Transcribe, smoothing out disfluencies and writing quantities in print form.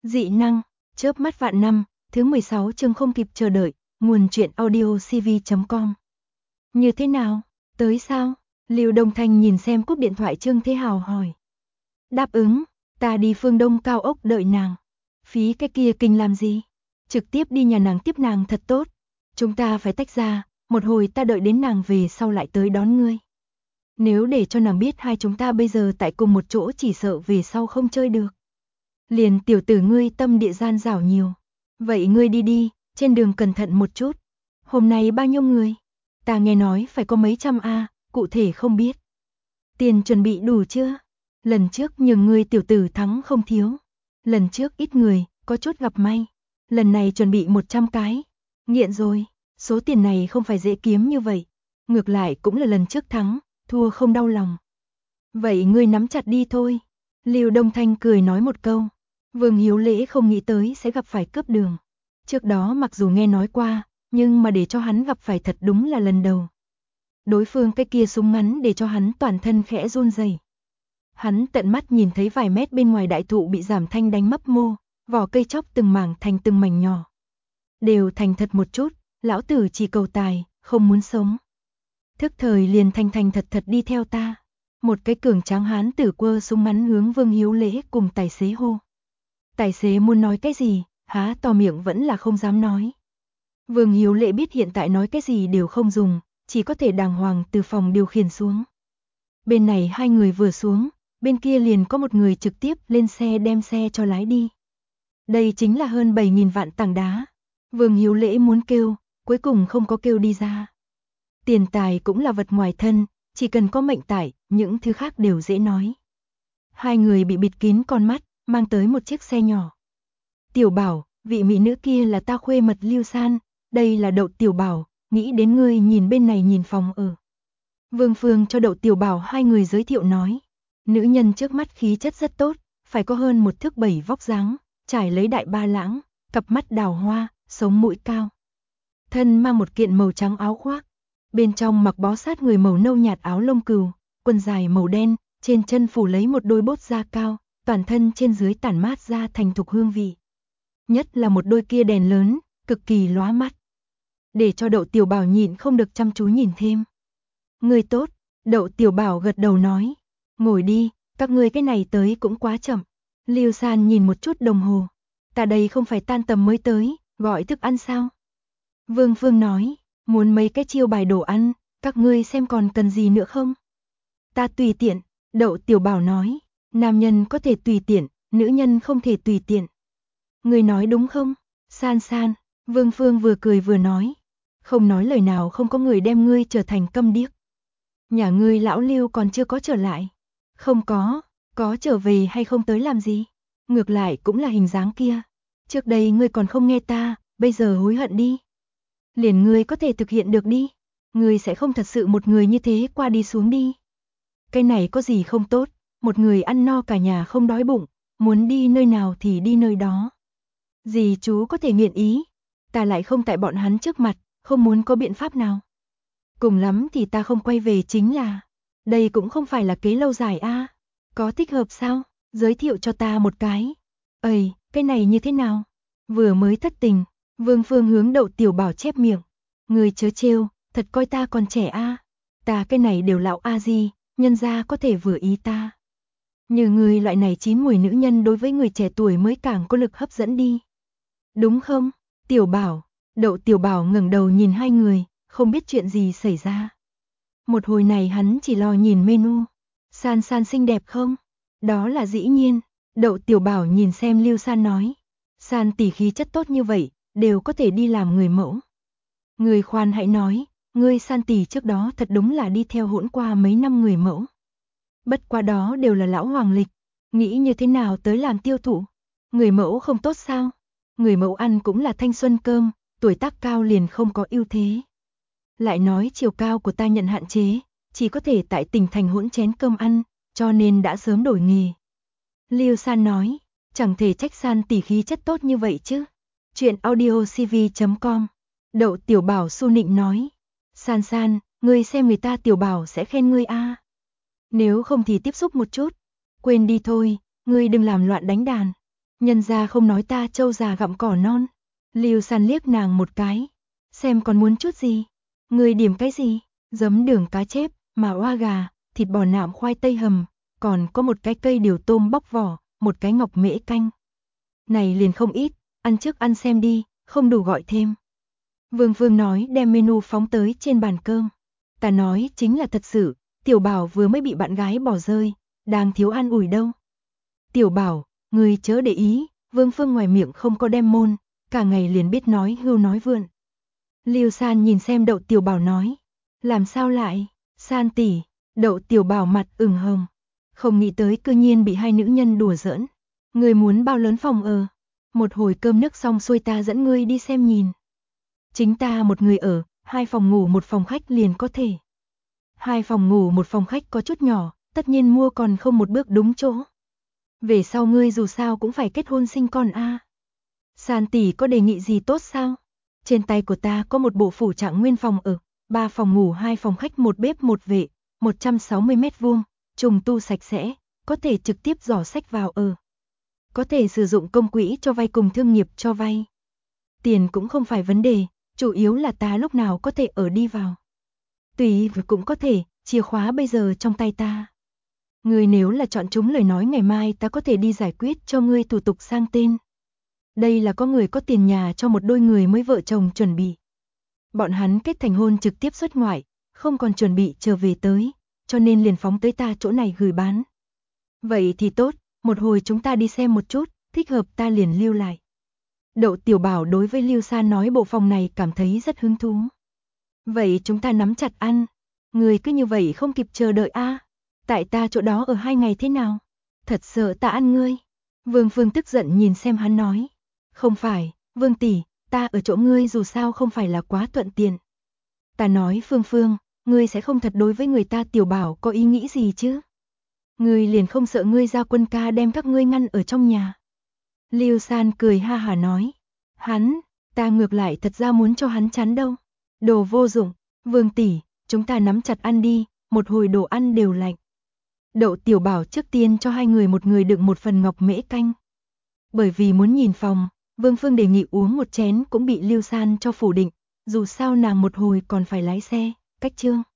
Dị năng, chớp mắt vạn năm, thứ 16 chương không kịp chờ đợi, nguồn truyện audio cv.com. Như thế nào, tới sao? Lưu Đông Thanh nhìn xem cúp điện thoại Trương Thế Hào hỏi. Đáp ứng, ta đi phương Đông cao ốc đợi nàng. Phí cái kia kinh làm gì? Trực tiếp đi nhà nàng tiếp nàng thật tốt. Chúng ta phải tách ra, một hồi ta đợi đến nàng về sau lại tới đón ngươi. Nếu để cho nàng biết hai chúng ta bây giờ tại cùng một chỗ chỉ sợ về sau không chơi được. Liền tiểu tử ngươi tâm địa gian dảo nhiều. Vậy ngươi đi đi, trên đường cẩn thận một chút. Hôm nay bao nhiêu người? Ta nghe nói phải có mấy trăm a, cụ thể không biết. Tiền chuẩn bị đủ chưa? Lần trước nhường ngươi tiểu tử thắng không thiếu. Lần trước ít người, có chút gặp may. Lần này chuẩn bị 100 cái. Nghiện rồi, số tiền này không phải dễ kiếm như vậy. Ngược lại cũng là lần trước thắng, thua không đau lòng. Vậy ngươi nắm chặt đi thôi. Lưu Đông Thanh cười nói một câu. Vương Hiếu Lễ không nghĩ tới sẽ gặp phải cướp đường. Trước đó mặc dù nghe nói qua, nhưng mà để cho hắn gặp phải thật đúng là lần đầu. Đối phương cái kia súng ngắn để cho hắn toàn thân khẽ run rẩy. Hắn tận mắt nhìn thấy vài mét bên ngoài đại thụ bị Giảm Thanh đánh mấp mô, vỏ cây chóc từng mảng thành từng mảnh nhỏ. Đều thành thật một chút, lão tử chỉ cầu tài, không muốn sống. Thức thời liền thành thật đi theo ta. Một cái cường tráng hán tử quơ súng ngắn hướng Vương Hiếu Lễ cùng tài xế hô. Tài xế muốn nói cái gì, há to miệng vẫn là không dám nói. Vương Hiếu Lễ biết hiện tại nói cái gì đều không dùng, chỉ có thể đàng hoàng từ phòng điều khiển xuống. Bên này hai người vừa xuống, bên kia liền có một người trực tiếp lên xe đem xe cho lái đi. Đây chính là hơn 7.000 vạn tảng đá. Vương Hiếu Lễ muốn kêu, cuối cùng không có kêu đi ra. Tiền tài cũng là vật ngoài thân, chỉ cần có mệnh tại, những thứ khác đều dễ nói. Hai người bị bịt kín con mắt, mang tới một chiếc xe nhỏ. Tiểu Bảo, vị mỹ nữ kia là ta khuê mật Lưu San, đây là Đậu Tiểu Bảo, nghĩ đến ngươi nhìn bên này nhìn phòng ở. Vương Phương cho Đậu Tiểu Bảo hai người giới thiệu nói. Nữ nhân trước mắt khí chất rất tốt, phải có hơn 1m7 vóc dáng, trải lấy đại ba lãng, cặp mắt đào hoa, sống mũi cao. Thân mang một kiện màu trắng áo khoác, bên trong mặc bó sát người màu nâu nhạt áo lông cừu, quần dài màu đen, trên chân phủ lấy một đôi bốt da cao, toàn thân trên dưới tản mát ra thành thục hương vị. Nhất là một đôi kia đèn lớn, cực kỳ lóa mắt. Để cho Đậu Tiểu Bảo nhịn không được chăm chú nhìn thêm. Người tốt, Đậu Tiểu Bảo gật đầu nói. Ngồi đi, các ngươi cái này tới cũng quá chậm. Lưu San nhìn một chút đồng hồ. Ta đây không phải tan tầm mới tới, gọi thức ăn sao? Vương Phương nói, muốn mấy cái chiêu bài đồ ăn, các ngươi xem còn cần gì nữa không? Ta tùy tiện, Đậu Tiểu Bảo nói. Nam nhân có thể tùy tiện, nữ nhân không thể tùy tiện. Ngươi nói đúng không? San San, Vương Phương vừa cười vừa nói. Không nói lời nào không có người đem ngươi trở thành câm điếc. Nhà ngươi lão Lưu còn chưa có trở lại. Không có trở về hay không tới làm gì? Ngược lại cũng là hình dáng kia. Trước đây ngươi còn không nghe ta, bây giờ hối hận đi. Liền ngươi có thể thực hiện được đi. Ngươi sẽ không thật sự một người như thế qua đi xuống đi. Cái này có gì không tốt, một người ăn no cả nhà không đói bụng, muốn đi nơi nào thì đi nơi đó. Dì chú có thể nghiện ý, ta lại không tại bọn hắn trước mặt, không muốn có biện pháp nào. Cùng lắm thì ta không quay về chính là, đây cũng không phải là kế lâu dài a. Có thích hợp sao, giới thiệu cho ta một cái. Ây, cái này như thế nào? Vừa mới thất tình, Vương Phương hướng Đậu Tiểu Bảo chép miệng. Người chớ trêu, thật coi ta còn trẻ a. Ta cái này đều lão a gì, nhân gia có thể vừa ý ta. Như người loại này chín mùi nữ nhân đối với người trẻ tuổi mới càng có lực hấp dẫn đi. Đúng không, Tiểu Bảo? Đậu Tiểu Bảo ngẩng đầu nhìn hai người, không biết chuyện gì xảy ra. Một hồi này hắn chỉ lo nhìn menu. San San xinh đẹp không? Đó là dĩ nhiên. Đậu Tiểu Bảo nhìn xem Lưu San nói. San tỷ khí chất tốt như vậy, đều có thể đi làm người mẫu. Người khoan hãy nói, ngươi San tỷ trước đó thật đúng là đi theo hỗn qua mấy năm người mẫu. Bất qua đó đều là lão hoàng lịch, nghĩ như thế nào tới làm tiêu thụ. Người mẫu không tốt sao? Người mẫu ăn cũng là thanh xuân cơm, tuổi tác cao liền không có ưu thế. Lại nói chiều cao của ta nhận hạn chế, chỉ có thể tại tỉnh thành hỗn chén cơm ăn, cho nên đã sớm đổi nghề. Lưu San nói, chẳng thể trách San tỷ khí chất tốt như vậy chứ. Chuyện audio cv.com. Đậu Tiểu Bảo su nịnh nói. San San, ngươi xem người ta Tiểu Bảo sẽ khen ngươi a. Nếu không thì tiếp xúc một chút. Quên đi thôi, ngươi đừng làm loạn đánh đàn. Nhân gia không nói ta trâu già gặm cỏ non. Lưu San liếc nàng một cái. Xem còn muốn chút gì? Người điểm cái gì? Giấm đường cá chép, mà oa gà, thịt bò nạm khoai tây hầm, còn có một cái cây điều tôm bóc vỏ, một cái ngọc mễ canh. Này liền không ít, ăn trước ăn xem đi, không đủ gọi thêm. Vương Vương nói đem menu phóng tới trên bàn cơm. Ta nói chính là thật sự, Tiểu Bảo vừa mới bị bạn gái bỏ rơi, đang thiếu an ủi đâu. Tiểu Bảo, người chớ để ý, Vương Phương ngoài miệng không có đem môn, cả ngày liền biết nói hưu nói vượn. Lưu San nhìn xem Đậu Tiểu Bảo nói, làm sao lại, San tỷ, Đậu Tiểu Bảo mặt ửng hồng, không nghĩ tới cư nhiên bị hai nữ nhân đùa giỡn. Người muốn bao lớn phòng ở, một hồi cơm nước xong xuôi ta dẫn ngươi đi xem nhìn. Chính ta một người ở, 2 phòng ngủ 1 phòng khách liền có thể. 2 phòng ngủ 1 phòng khách có chút nhỏ, tất nhiên mua còn không một bước đúng chỗ. Về sau ngươi dù sao cũng phải kết hôn sinh con a. San tỷ có đề nghị gì tốt sao? Trên tay của ta có một bộ phủ trạng nguyên phòng ở, 3 phòng ngủ 2 phòng khách 1 bếp 1 vệ, 160 mét vuông, trùng tu sạch sẽ, có thể trực tiếp giỏ sách vào ở. Có thể sử dụng công quỹ cho vay cùng thương nghiệp cho vay. Tiền cũng không phải vấn đề, chủ yếu là ta lúc nào có thể ở đi vào. Tùy cũng có thể, chìa khóa bây giờ trong tay ta. Ngươi nếu là chọn chúng lời nói ngày mai ta có thể đi giải quyết cho ngươi thủ tục sang tên. Đây là có người có tiền nhà cho một đôi người mới vợ chồng chuẩn bị. Bọn hắn kết thành hôn trực tiếp xuất ngoại, không còn chuẩn bị trở về tới, cho nên liền phóng tới ta chỗ này gửi bán. Vậy thì tốt, một hồi chúng ta đi xem một chút, thích hợp ta liền lưu lại. Đậu Tiểu Bảo đối với Lưu San nói bộ phòng này cảm thấy rất hứng thú. Vậy chúng ta nắm chặt ăn, người cứ như vậy không kịp chờ đợi a. Tại ta chỗ đó ở 2 ngày thế nào? Thật sợ ta ăn ngươi. Vương Phương tức giận nhìn xem hắn nói. Không phải, Vương tỷ, ta ở chỗ ngươi dù sao không phải là quá thuận tiện. Ta nói Phương Phương, ngươi sẽ không thật đối với người ta Tiểu Bảo có ý nghĩ gì chứ? Ngươi liền không sợ ngươi ra quân ca đem các ngươi ngăn ở trong nhà. Lưu San cười ha hả nói. Hắn, ta ngược lại thật ra muốn cho hắn chán đâu. Đồ vô dụng, Vương tỷ, chúng ta nắm chặt ăn đi, một hồi đồ ăn đều lạnh. Đậu Tiểu Bảo trước tiên cho hai người một người đựng một phần ngọc mễ canh. Bởi vì muốn nhìn phòng, Vương Phương đề nghị uống một chén cũng bị Lưu San cho phủ định, dù sao nàng một hồi còn phải lái xe, cách chương.